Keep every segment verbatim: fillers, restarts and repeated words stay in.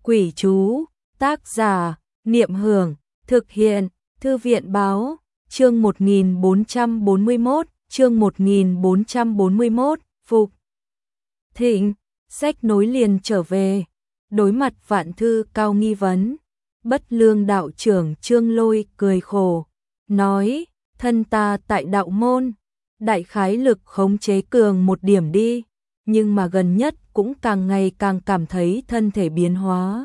Quỷ chú, tác giả, Niệm Hưởng, thực hiện, Thư viện báo, chương một nghìn bốn trăm bốn mươi mốt, chương một nghìn bốn trăm bốn mươi mốt, Phục Thịnh, sách nối liền trở về, đối mặt Vạn Thư Cao nghi vấn, Bất Lương đạo trưởng Trương Lôi cười khổ, nói, thân ta tại đạo môn, đại khái lực khống chế cường một điểm đi, nhưng mà gần nhất cũng càng ngày càng cảm thấy thân thể biến hóa.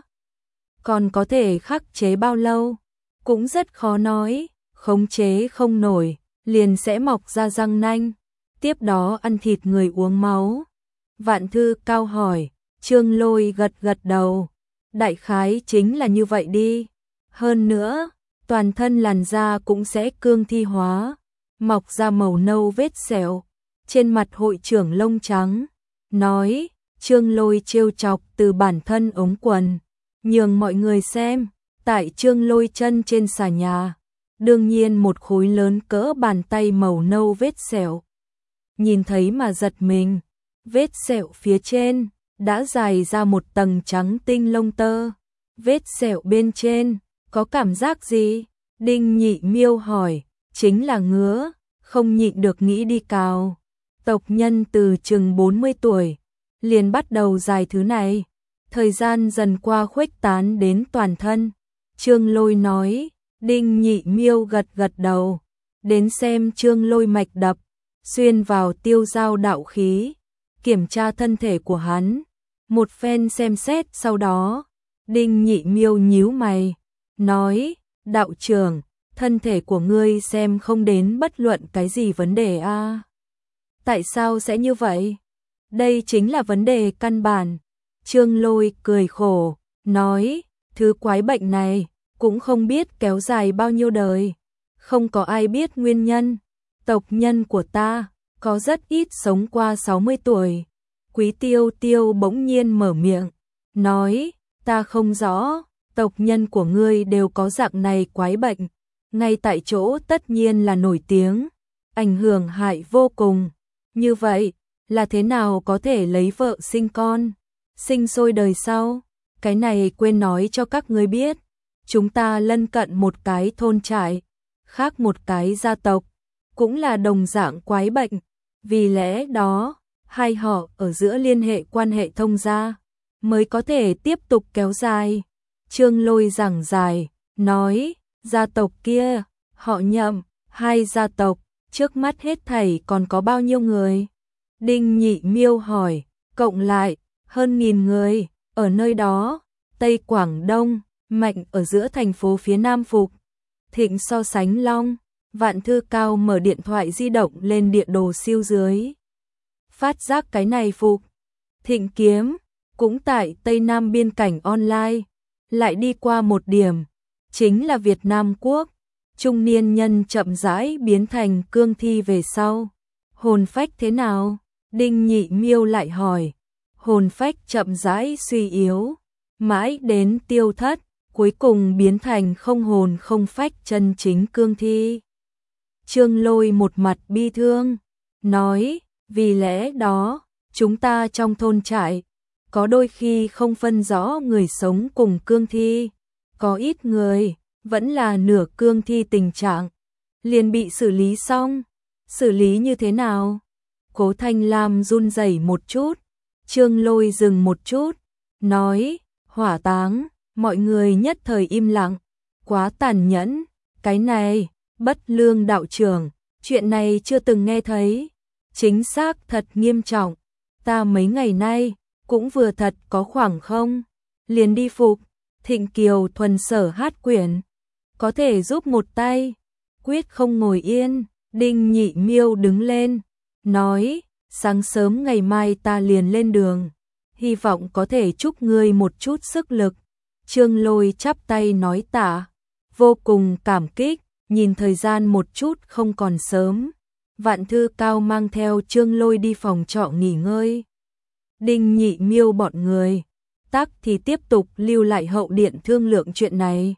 Còn có thể khắc chế bao lâu, cũng rất khó nói, khống chế không nổi, liền sẽ mọc ra răng nanh, tiếp đó ăn thịt người uống máu. Vạn Thư Cao hỏi, Trương Lôi gật gật đầu, đại khái chính là như vậy đi. Hơn nữa, toàn thân làn da cũng sẽ cương thi hóa, mọc ra màu nâu vết sẹo, trên mặt hội trưởng lông trắng. Nói, Trương Lôi trêu chọc từ bản thân ống quần, nhường mọi người xem, tại Trương Lôi chân trên xà nhà, đương nhiên một khối lớn cỡ bàn tay màu nâu vết sẹo. Nhìn thấy mà giật mình, vết sẹo phía trên đã dài ra một tầng trắng tinh lông tơ. Vết sẹo bên trên có cảm giác gì? Đinh Nhị Miêu hỏi, chính là ngứa, không nhịn được nghĩ đi cào. Tộc nhân từ chừng bốn mươi tuổi liền bắt đầu dài thứ này, thời gian dần qua khuếch tán đến toàn thân. Trương Lôi nói, Đinh Nhị Miêu gật gật đầu, đến xem Trương Lôi mạch đập, xuyên vào tiêu giao đạo khí, kiểm tra thân thể của hắn. Một phen xem xét sau đó, Đinh Nhị Miêu nhíu mày, nói, đạo trưởng, thân thể của ngươi xem không đến bất luận cái gì vấn đề a. À? Tại sao sẽ như vậy? Đây chính là vấn đề căn bản. Trương Lôi cười khổ, nói, thứ quái bệnh này cũng không biết kéo dài bao nhiêu đời, không có ai biết nguyên nhân. Tộc nhân của ta có rất ít sống qua sáu mươi tuổi. Quý Tiêu Tiêu bỗng nhiên mở miệng, nói, ta không rõ, tộc nhân của ngươi đều có dạng này quái bệnh, ngay tại chỗ tất nhiên là nổi tiếng, ảnh hưởng hại vô cùng. Như vậy, là thế nào có thể lấy vợ sinh con, sinh sôi đời sau? Cái này quên nói cho các ngươi biết, chúng ta lân cận một cái thôn trại, khác một cái gia tộc, cũng là đồng dạng quái bệnh, vì lẽ đó, hai họ ở giữa liên hệ quan hệ thông gia, mới có thể tiếp tục kéo dài. Trương Lôi giảng dài, nói, gia tộc kia, họ Nhậm, hai gia tộc, trước mắt hết thảy còn có bao nhiêu người? Đinh Nhị Miêu hỏi, cộng lại, hơn nghìn người, ở nơi đó, Tây Quảng Đông, Mạnh ở giữa thành phố phía Nam Phục Thịnh so sánh Long. Vạn Thư Cao mở điện thoại di động lên địa đồ siêu dưới. Phát giác cái này Phục Thịnh kiếm, cũng tại Tây Nam biên cảnh online, lại đi qua một điểm, chính là Việt Nam Quốc. Trung niên nhân chậm rãi biến thành cương thi về sau, hồn phách thế nào? Đinh Nhị Miêu lại hỏi. Hồn phách chậm rãi suy yếu, mãi đến tiêu thất, cuối cùng biến thành không hồn không phách chân chính cương thi. Trương Lôi một mặt bi thương, nói, vì lẽ đó, chúng ta trong thôn trại, có đôi khi không phân rõ người sống cùng cương thi, có ít người vẫn là nửa cương thi tình trạng, liền bị xử lý xong. Xử lý như thế nào? Cố Thanh Lam run rẩy một chút. Trương Lôi dừng một chút, nói, hỏa táng. Mọi người nhất thời im lặng, quá tàn nhẫn, cái này, Bất Lương đạo trưởng, chuyện này chưa từng nghe thấy, chính xác thật nghiêm trọng, ta mấy ngày nay, cũng vừa thật có khoảng không, liền đi Phục Thịnh Kiều thuần sở hát quyển, có thể giúp một tay, quyết không ngồi yên. Đinh Nhị Miêu đứng lên, nói, sáng sớm ngày mai ta liền lên đường, hy vọng có thể chúc ngươi một chút sức lực. Trương Lôi chắp tay nói tạ, vô cùng cảm kích, nhìn thời gian một chút không còn sớm. Vạn Thư Cao mang theo Trương Lôi đi phòng trọ nghỉ ngơi. Đinh Nhị Miêu bọn người, tắc thì tiếp tục lưu lại hậu điện thương lượng chuyện này.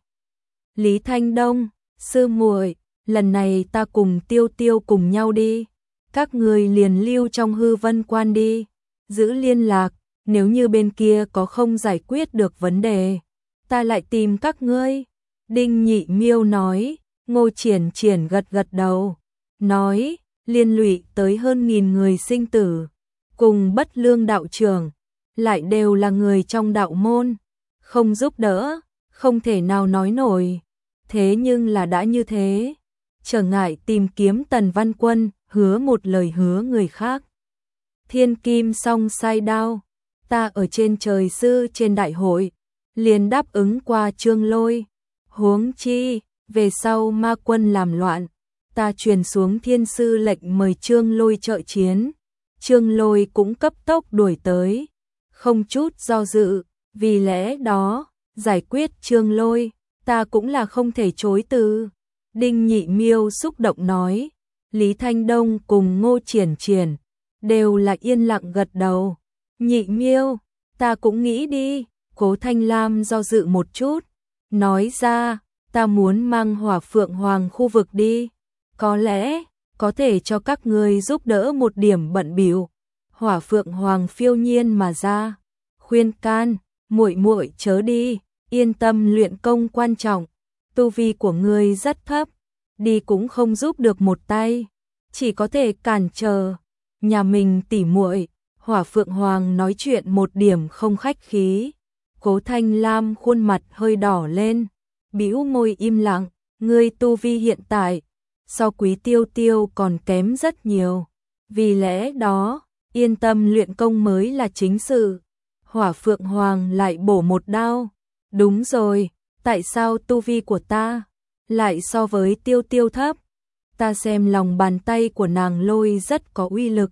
Lý Thanh Đông, sư muội, lần này ta cùng Tiêu Tiêu cùng nhau đi, các người liền lưu trong Hư Vân Quan đi, giữ liên lạc, nếu như bên kia có không giải quyết được vấn đề, ta lại tìm các ngươi. Đinh Nhị Miêu nói. Ngô Triển Triển gật gật đầu, nói, liên lụy tới hơn nghìn người sinh tử, cùng Bất Lương đạo trưởng, lại đều là người trong đạo môn, không giúp đỡ, không thể nào nói nổi. Thế nhưng là đã như thế, trở ngại tìm kiếm Tần Văn Quân, hứa một lời hứa người khác. Thiên kim song sai đao, ta ở trên trời sư trên đại hội, liền đáp ứng qua Trương Lôi, huống chi về sau ma quân làm loạn, ta truyền xuống thiên sư lệnh mời Trương Lôi trợ chiến. Trương Lôi cũng cấp tốc đuổi tới, không chút do dự, vì lẽ đó, giải quyết Trương Lôi, ta cũng là không thể chối từ. Đinh Nhị Miêu xúc động nói, Lý Thanh Đông cùng Ngô Triển Triển, đều là yên lặng gật đầu. Nhị Miêu, ta cũng nghĩ đi. Cố Thanh Lam do dự một chút, nói ra, ta muốn mang Hỏa Phượng Hoàng khu vực đi, có lẽ có thể cho các ngươi giúp đỡ một điểm bận bịu. Hỏa Phượng Hoàng phiêu nhiên mà ra, khuyên can, muội muội chớ đi, yên tâm luyện công quan trọng, tu vi của ngươi rất thấp, đi cũng không giúp được một tay, chỉ có thể cản trở. Nhà mình tỉ muội. Hỏa Phượng Hoàng nói chuyện một điểm không khách khí. Cố Thanh Lam khuôn mặt hơi đỏ lên, bĩu môi im lặng, ngươi tu vi hiện tại so Quý Tiêu Tiêu còn kém rất nhiều, vì lẽ đó, yên tâm luyện công mới là chính sự. Hỏa Phượng Hoàng lại bổ một đao, đúng rồi, tại sao tu vi của ta lại so với Tiêu Tiêu thấp? Ta xem lòng bàn tay của nàng lôi rất có uy lực,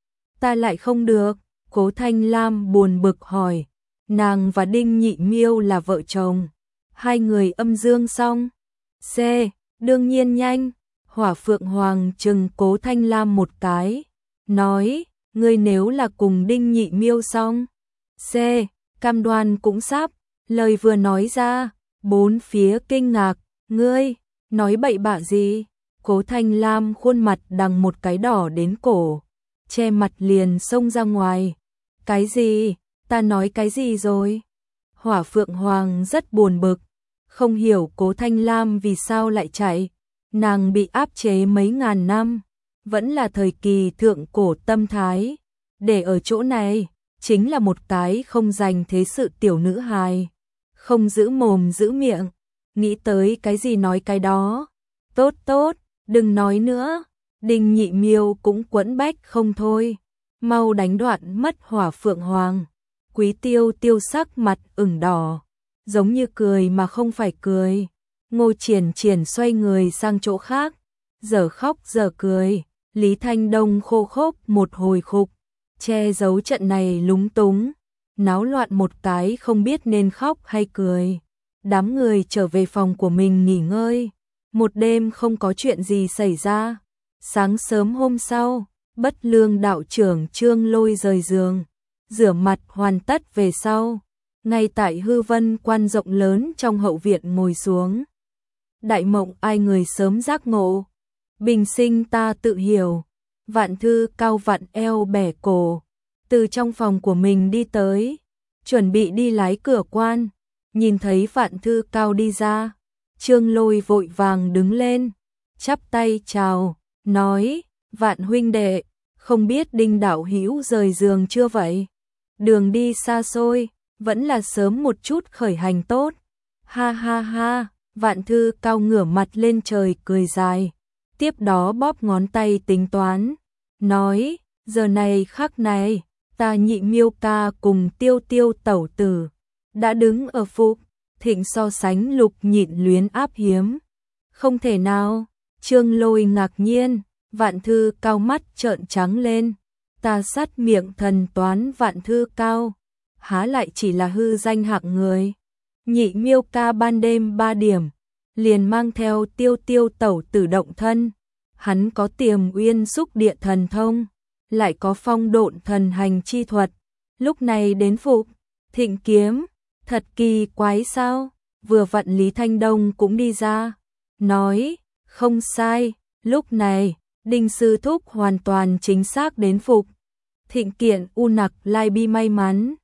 ta lại không được. Cố Thanh Lam buồn bực hỏi, nàng và Đinh Nhị Miêu là vợ chồng, hai người âm dương song C, đương nhiên nhanh. Hỏa Phượng Hoàng trừng Cố Thanh Lam một cái, nói, ngươi nếu là cùng Đinh Nhị Miêu song C, cam đoan cũng sắp. Lời vừa nói ra, bốn phía kinh ngạc, ngươi nói bậy bạ gì? Cố Thanh Lam khuôn mặt đằng một cái đỏ đến cổ, che mặt liền xông ra ngoài. Cái gì? Ta nói cái gì rồi? Hỏa Phượng Hoàng rất buồn bực, không hiểu Cố Thanh Lam vì sao lại chạy. Nàng bị áp chế mấy ngàn năm, vẫn là thời kỳ thượng cổ tâm thái, để ở chỗ này chính là một cái không dành thế sự tiểu nữ hài, không giữ mồm giữ miệng, nghĩ tới cái gì nói cái đó. Tốt tốt, đừng nói nữa. Đinh Nhị Miêu cũng quẫn bách không thôi, mau đánh đoạn mất Hỏa Phượng Hoàng. Quý Tiêu Tiêu sắc mặt ửng đỏ, giống như cười mà không phải cười. Ngô Triển Triển xoay người sang chỗ khác, giờ khóc giờ cười. Lý Thanh Đông khô khốc một hồi khục, che giấu trận này lúng túng, náo loạn một cái không biết nên khóc hay cười. Đám người trở về phòng của mình nghỉ ngơi, một đêm không có chuyện gì xảy ra. Sáng sớm hôm sau, Bất Lương đạo trưởng Trương Lôi rời giường, rửa mặt hoàn tất về sau, ngay tại Hư Vân quan rộng lớn trong hậu viện ngồi xuống. Đại mộng ai người sớm giác ngộ, bình sinh ta tự hiểu. Vạn Thư Cao vặn eo bẻ cổ, từ trong phòng của mình đi tới, chuẩn bị đi lái cửa quan, nhìn thấy Vạn Thư Cao đi ra, Trương Lôi vội vàng đứng lên, chắp tay chào, nói, Vạn huynh đệ, không biết Đinh đạo hữu rời giường chưa vậy? Đường đi xa xôi, vẫn là sớm một chút khởi hành tốt. Ha ha ha, Vạn Thư Cao ngửa mặt lên trời cười dài, tiếp đó bóp ngón tay tính toán, nói, giờ này khắc này, ta Nhị Miêu ca cùng Tiêu Tiêu tẩu tử, đã đứng ở phục thịnh so sánh lục nhịn luyến áp hiếm. Không thể nào. Trương Lôi ngạc nhiên, Vạn Thư Cao mắt trợn trắng lên, ta sắt miệng thần toán Vạn Thư Cao, há lại chỉ là hư danh hạng người. Nhị Miêu ca ban đêm ba điểm, liền mang theo Tiêu Tiêu tẩu tử động thân, hắn có Tiềm Uyên xúc địa thần thông, lại có Phong độn thần hành chi thuật, lúc này đến phục thịnh kiếm, thật kỳ quái sao? Vừa vặn Lý Thanh Đông cũng đi ra, nói, không sai, lúc này, Đinh sư thúc hoàn toàn chính xác đến phục thịnh kiện U Nặc Lai Bi may mắn,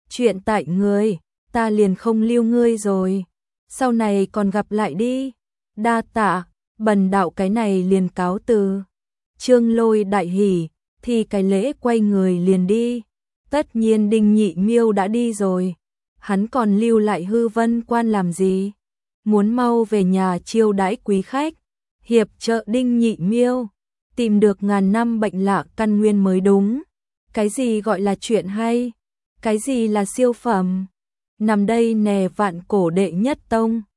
chuyện tại ngươi, ta liền không lưu ngươi rồi. Sau này còn gặp lại đi. Đa tạ, bần đạo cái này liền cáo từ. Trương Lôi đại hỉ, thì cái lễ quay người liền đi. Tất nhiên Đinh Nhị Miêu đã đi rồi, hắn còn lưu lại Hư Vân Quan làm gì? Muốn mau về nhà chiêu đãi quý khách, hiệp trợ Đinh Nhị Miêu tìm được ngàn năm bệnh lạ căn nguyên mới đúng. Cái gì gọi là chuyện hay? Cái gì là siêu phẩm? Nằm đây nè vạn cổ đệ nhất tông.